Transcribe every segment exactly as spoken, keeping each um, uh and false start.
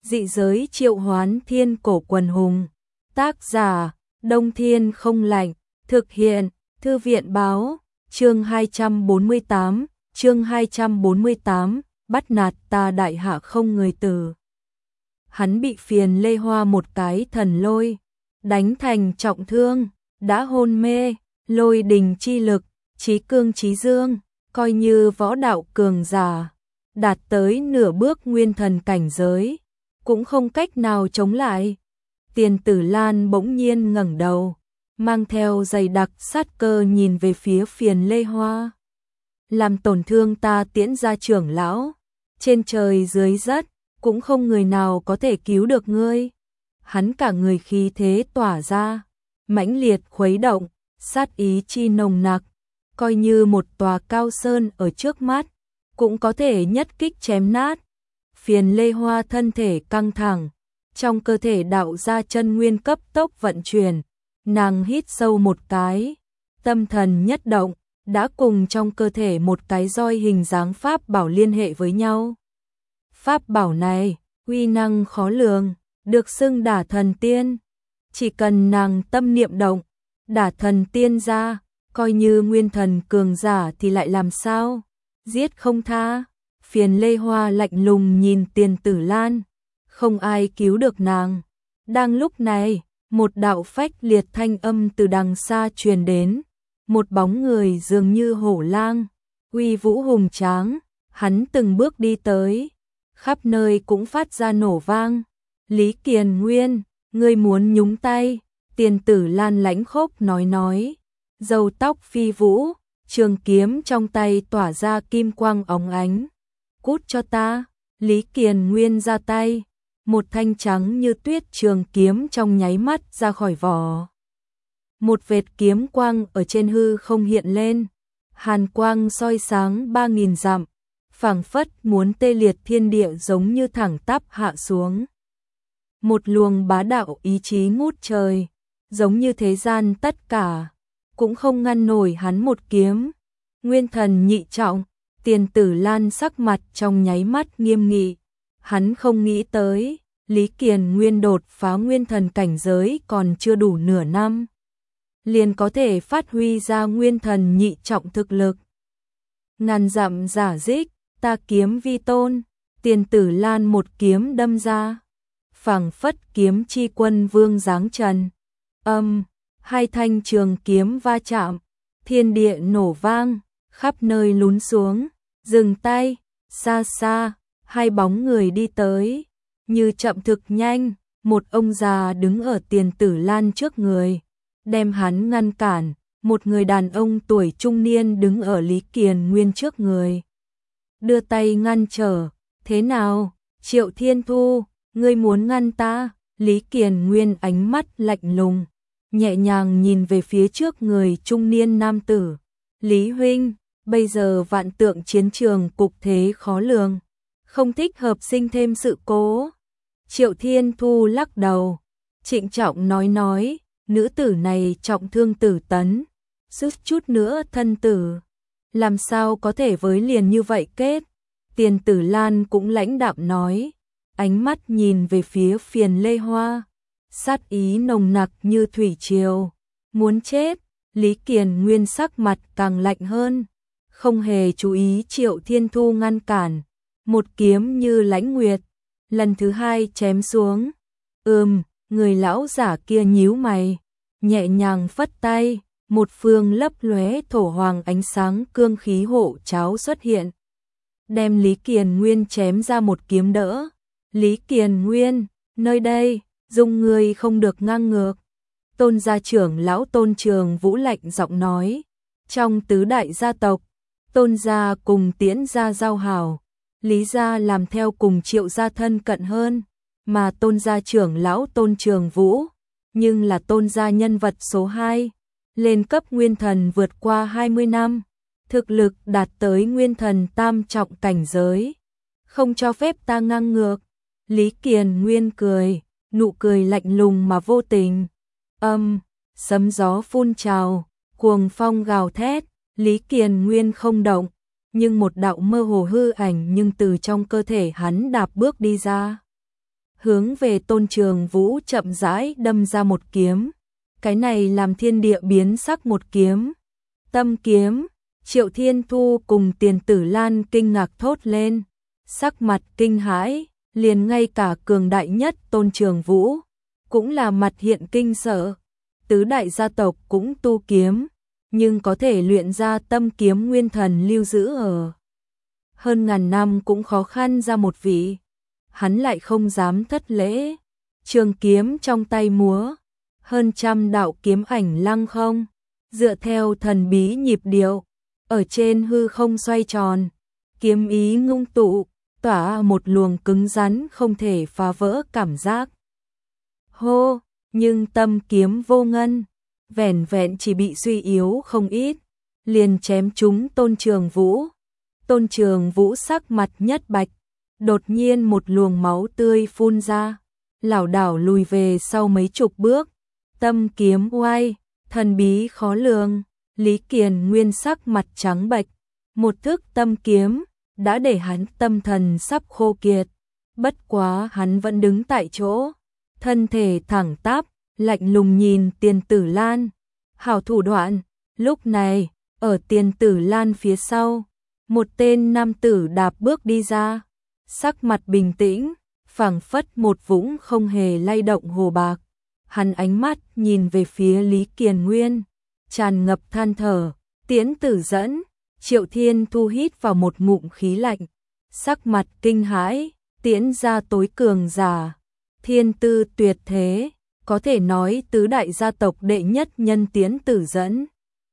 Dị giới triệu hoán thiên cổ quần hùng. Tác giả, Đông Thiên không lạnh. Thực hiện, Thư viện báo. Chương hai trăm bốn mươi tám, chương hai trăm bốn mươi tám, bắt nạt ta đại hạ không người tử. Hắn bị Phiền Lê Hoa một cái thần lôi đánh thành trọng thương, đã hôn mê, lôi đình chi lực, chí cương chí dương, coi như võ đạo cường giả, đạt tới nửa bước nguyên thần cảnh giới, cũng không cách nào chống lại. Tiền Tử Lan bỗng nhiên ngẩng đầu, mang theo dày đặc sát cơ nhìn về phía Phiền Lê Hoa. Làm tổn thương ta Tiễn gia trưởng lão, trên trời dưới đất, cũng không người nào có thể cứu được ngươi. Hắn cả người khí thế tỏa ra, mãnh liệt khuấy động, sát ý chi nồng nặc, coi như một tòa cao sơn ở trước mắt, cũng có thể nhất kích chém nát. Phiền Lê Hoa thân thể căng thẳng, trong cơ thể đạo ra chân nguyên cấp tốc vận chuyển, nàng hít sâu một cái, tâm thần nhất động, đã cùng trong cơ thể một cái roi hình dáng pháp bảo liên hệ với nhau. Pháp bảo này, uy năng khó lường, được xưng Đả Thần Tiên. Chỉ cần nàng tâm niệm động, Đả Thần Tiên ra, coi như nguyên thần cường giả thì lại làm sao? Giết không tha. Phiền Lê Hoa lạnh lùng nhìn Tiền Tử Lan, không ai cứu được nàng. Đang lúc này, một đạo phách liệt thanh âm từ đằng xa truyền đến, một bóng người dường như hổ lang, uy vũ hùng tráng, hắn từng bước đi tới, khắp nơi cũng phát ra nổ vang. Lý Kiền Nguyên, ngươi muốn nhúng tay? Tiền Tử Lan lãnh khốc nói nói, râu tóc phi vũ, trường kiếm trong tay tỏa ra kim quang óng ánh. Cút cho ta. Lý Kiền Nguyên ra tay, một thanh trắng như tuyết trường kiếm trong nháy mắt ra khỏi vỏ. Một vệt kiếm quang ở trên hư không hiện lên, hàn quang soi sáng ba nghìn dặm, phảng phất muốn tê liệt thiên địa giống như thẳng tắp hạ xuống. Một luồng bá đạo ý chí ngút trời, giống như thế gian tất cả, cũng không ngăn nổi hắn một kiếm. Nguyên thần nhị trọng, Tiền Tử Lan sắc mặt trong nháy mắt nghiêm nghị, hắn không nghĩ tới, Lý Kiền Nguyên đột phá nguyên thần cảnh giới còn chưa đủ nửa năm, liền có thể phát huy ra nguyên thần nhị trọng thực lực. Ngàn dặm giả dích, ta kiếm vi tôn. Tiền Tử Lan một kiếm đâm ra, phảng phất kiếm chi quân vương giáng trần. Âm, hai thanh trường kiếm va chạm, thiên địa nổ vang, khắp nơi lún xuống. Dừng tay. Xa xa, hai bóng người đi tới, như chậm thực nhanh, một ông già đứng ở Tiền Tử Lan trước người, đem hắn ngăn cản. Một người đàn ông tuổi trung niên đứng ở Lý Kiền Nguyên trước người, đưa tay ngăn trở. Thế nào, Triệu Thiên Thu, ngươi muốn ngăn ta? Lý Kiền Nguyên ánh mắt lạnh lùng, nhẹ nhàng nhìn về phía trước người trung niên nam tử. Lý huynh, bây giờ vạn tượng chiến trường cục thế khó lường, không thích hợp sinh thêm sự cố. Triệu Thiên Thu lắc đầu, trịnh trọng nói nói, nữ tử này trọng thương Tử Tấn, suýt chút nữa thân tử, làm sao có thể với liền như vậy kết. Tiền Tử Lan cũng lãnh đạm nói, ánh mắt nhìn về phía Phiền Lê Hoa, sát ý nồng nặc như thủy triều. Muốn chết. Lý Kiền Nguyên sắc mặt càng lạnh hơn, không hề chú ý Triệu Thiên Thu ngăn cản, một kiếm như lãnh nguyệt, lần thứ hai chém xuống. Ừm, người lão giả kia nhíu mày, nhẹ nhàng phất tay, một phương lấp lóe thổ hoàng ánh sáng cương khí hộ cháo xuất hiện, đem Lý Kiền Nguyên chém ra một kiếm đỡ. Lý Kiền Nguyên, nơi đây, dung ngươi không được ngang ngược. Tôn gia trưởng lão Tôn Trường Vũ lạnh giọng nói, trong tứ đại gia tộc, Tôn gia cùng Tiễn gia giao hảo, Lý gia làm theo cùng Triệu gia thân cận hơn, mà Tôn gia trưởng lão Tôn Trường Vũ, nhưng là Tôn gia nhân vật số hai, lên cấp nguyên thần vượt qua hai mươi năm, thực lực đạt tới nguyên thần tam trọng cảnh giới, không cho phép ta ngang ngược. Lý Kiền Nguyên cười, nụ cười lạnh lùng mà vô tình. Âm, sấm gió phun trào, cuồng phong gào thét, Lý Kiền Nguyên không động, nhưng một đạo mơ hồ hư ảnh nhưng từ trong cơ thể hắn đạp bước đi ra. hướng về Tôn Trường Vũ chậm rãi đâm ra một kiếm. Cái này làm thiên địa biến sắc một kiếm. Tâm kiếm, Triệu Thiên Thu cùng Tiền Tử Lan kinh ngạc thốt lên, sắc mặt kinh hãi, liền ngay cả cường đại nhất Tôn Trường Vũ cũng là mặt hiện kinh sợ. Tứ đại gia tộc cũng tu kiếm, nhưng có thể luyện ra tâm kiếm nguyên thần lưu giữ ở hơn ngàn năm cũng khó khăn ra một vị. Hắn lại không dám thất lễ, trường kiếm trong tay múa, hơn trăm đạo kiếm ảnh lăng không, dựa theo thần bí nhịp điệu, ở trên hư không xoay tròn, kiếm ý ngưng tụ, tỏa một luồng cứng rắn không thể phá vỡ cảm giác. Hô, nhưng tâm kiếm vô ngân, vẻn vẹn chỉ bị suy yếu không ít, liền chém trúng Tôn Trường Vũ. Tôn Trường Vũ sắc mặt nhất bạch, đột nhiên một luồng máu tươi phun ra, lảo đảo lùi về sau mấy chục bước. Tâm kiếm oai, thần bí khó lường, Lý Kiền Nguyên sắc mặt trắng bệch, một thức tâm kiếm đã để hắn tâm thần sắp khô kiệt, bất quá hắn vẫn đứng tại chỗ, thân thể thẳng tắp, lạnh lùng nhìn Tiền Tử Lan. Hảo thủ đoạn. Lúc này, ở Tiền Tử Lan phía sau, một tên nam tử đạp bước đi ra, sắc mặt bình tĩnh, phảng phất một vũng không hề lay động hồ bạc. Hắn ánh mắt nhìn về phía Lý Kiền Nguyên, tràn ngập than thở. Tiễn Tử dẫn, Triệu Thiên Thu hít vào một ngụm khí lạnh, sắc mặt kinh hãi. Tiễn gia tối cường giả, thiên tư tuyệt thế, có thể nói tứ đại gia tộc đệ nhất nhân Tiễn Tử dẫn.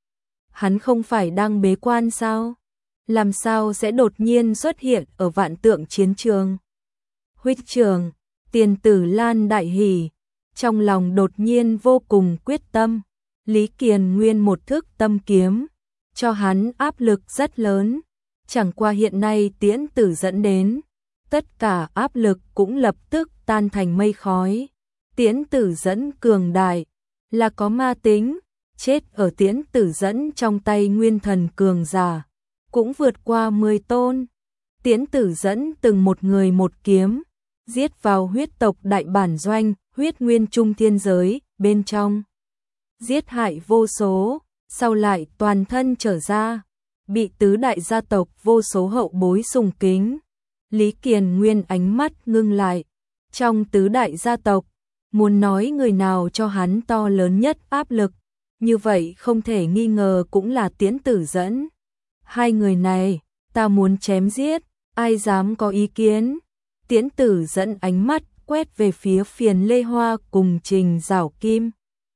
Hắn không phải đang bế quan sao? Làm sao sẽ đột nhiên xuất hiện ở vạn tượng chiến trường? Huyết trường, Tiền Tử Lan đại hỉ, trong lòng đột nhiên vô cùng quyết tâm. Lý Kiền Nguyên một thức tâm kiếm, cho hắn áp lực rất lớn. Chẳng qua hiện nay Tiễn Tử dẫn đến, tất cả áp lực cũng lập tức tan thành mây khói. Tiễn Tử dẫn cường đại, là có ma tính, chết ở Tiễn Tử dẫn trong tay nguyên thần cường giả, cũng vượt qua mười tôn. Tiễn Tử dẫn từng một người một kiếm, giết vào huyết tộc đại bản doanh, huyết nguyên trung thiên giới, bên trong. Giết hại vô số, sau lại toàn thân trở ra, bị tứ đại gia tộc vô số hậu bối sùng kính. Lý Kiền Nguyên ánh mắt ngưng lại, trong tứ đại gia tộc, muốn nói người nào cho hắn to lớn nhất áp lực, như vậy không thể nghi ngờ cũng là Tiễn Tử dẫn. Hai người này, ta muốn chém giết, ai dám có ý kiến? Tiễn Tử dẫn ánh mắt quét về phía Phiền Lê Hoa cùng Trình Giảo Kim.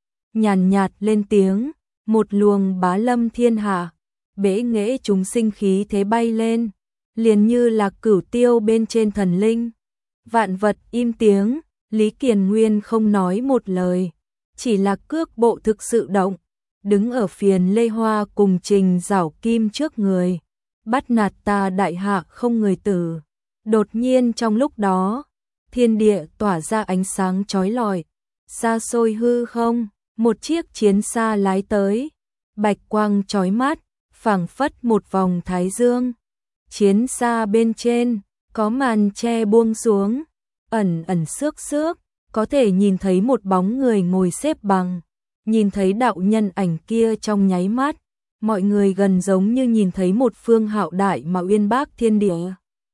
Nhàn nhạt lên tiếng, một luồng bá lâm thiên hạ, bế nghệ chúng sinh khí thế bay lên, liền như là cửu tiêu bên trên thần linh. Vạn vật im tiếng, Lý Kiền Nguyên không nói một lời, chỉ là cước bộ thực sự động, đứng ở Phiền Lê Hoa cùng Trình Giảo Kim trước người, bắt nạt ta đại hạ không người tử. Đột nhiên trong lúc đó, thiên địa tỏa ra ánh sáng chói lọi, xa xôi hư không, một chiếc chiến xa lái tới, bạch quang chói mắt, phảng phất một vòng thái dương. Chiến xa bên trên, có màn che buông xuống, ẩn ẩn xước xước, có thể nhìn thấy một bóng người ngồi xếp bằng. Nhìn thấy đạo nhân ảnh kia trong nháy mắt, mọi người gần giống như nhìn thấy một phương hạo đại mà uyên bác thiên địa.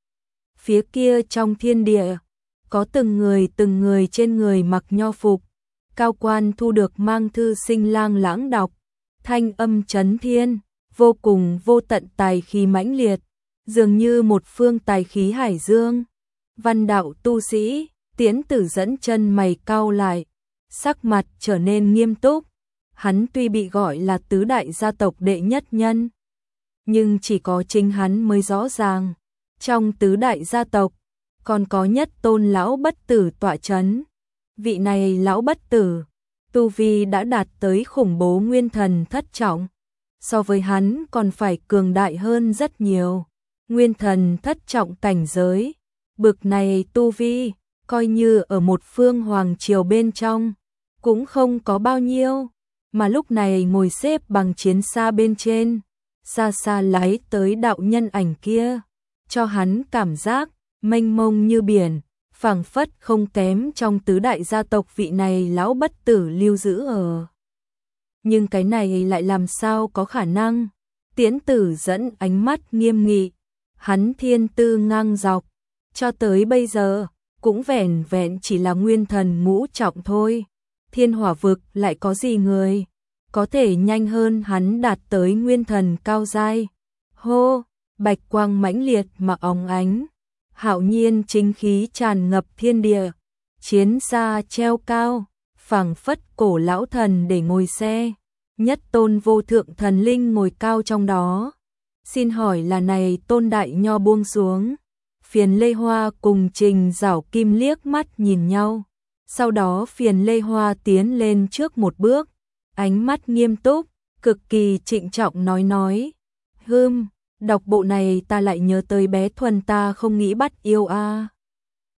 Phía kia trong thiên địa, có từng người từng người trên người mặc nho phục, cao quan thu được mang thư sinh lang lãng đọc, thanh âm chấn thiên, vô cùng vô tận tài khí mãnh liệt, dường như một phương tài khí hải dương. Văn đạo tu sĩ, Tiễn Tử dẫn chân mày cau lại, sắc mặt trở nên nghiêm túc. Hắn tuy bị gọi là tứ đại gia tộc đệ nhất nhân, nhưng chỉ có chính hắn mới rõ ràng, trong tứ đại gia tộc, còn có nhất tôn lão bất tử tọa chấn. Vị này lão bất tử, tu vi đã đạt tới khủng bố nguyên thần thất trọng, so với hắn còn phải cường đại hơn rất nhiều. Nguyên thần thất trọng cảnh giới, bực này tu vi, coi như ở một phương hoàng triều bên trong, cũng không có bao nhiêu, mà lúc này ngồi xếp bằng chiến xa bên trên, xa xa lái tới đạo nhân ảnh kia, cho hắn cảm giác mênh mông như biển, phảng phất không kém trong tứ đại gia tộc vị này lão bất tử lưu giữ ở. Nhưng cái này lại làm sao có khả năng? Tiễn Tử dẫn ánh mắt nghiêm nghị, hắn thiên tư ngang dọc, cho tới bây giờ cũng vẻn vẹn chỉ là nguyên thần ngũ trọng thôi. Thiên hỏa vực lại có gì người có thể nhanh hơn hắn đạt tới nguyên thần cao giai. Hô, bạch quang mãnh liệt mà óng ánh, hạo nhiên chính khí tràn ngập thiên địa, chiến xa treo cao, phảng phất cổ lão thần để ngồi xe, nhất tôn vô thượng thần linh ngồi cao trong đó. Xin hỏi là này tôn đại nho buông xuống. Phiền Lê Hoa cùng Trình Giảo Kim liếc mắt nhìn nhau, sau đó Phiền Lê Hoa tiến lên trước một bước, ánh mắt nghiêm túc, cực kỳ trịnh trọng nói nói, hừm, đọc bộ này ta lại nhớ tới bé Thuần ta không nghĩ bắt yêu a.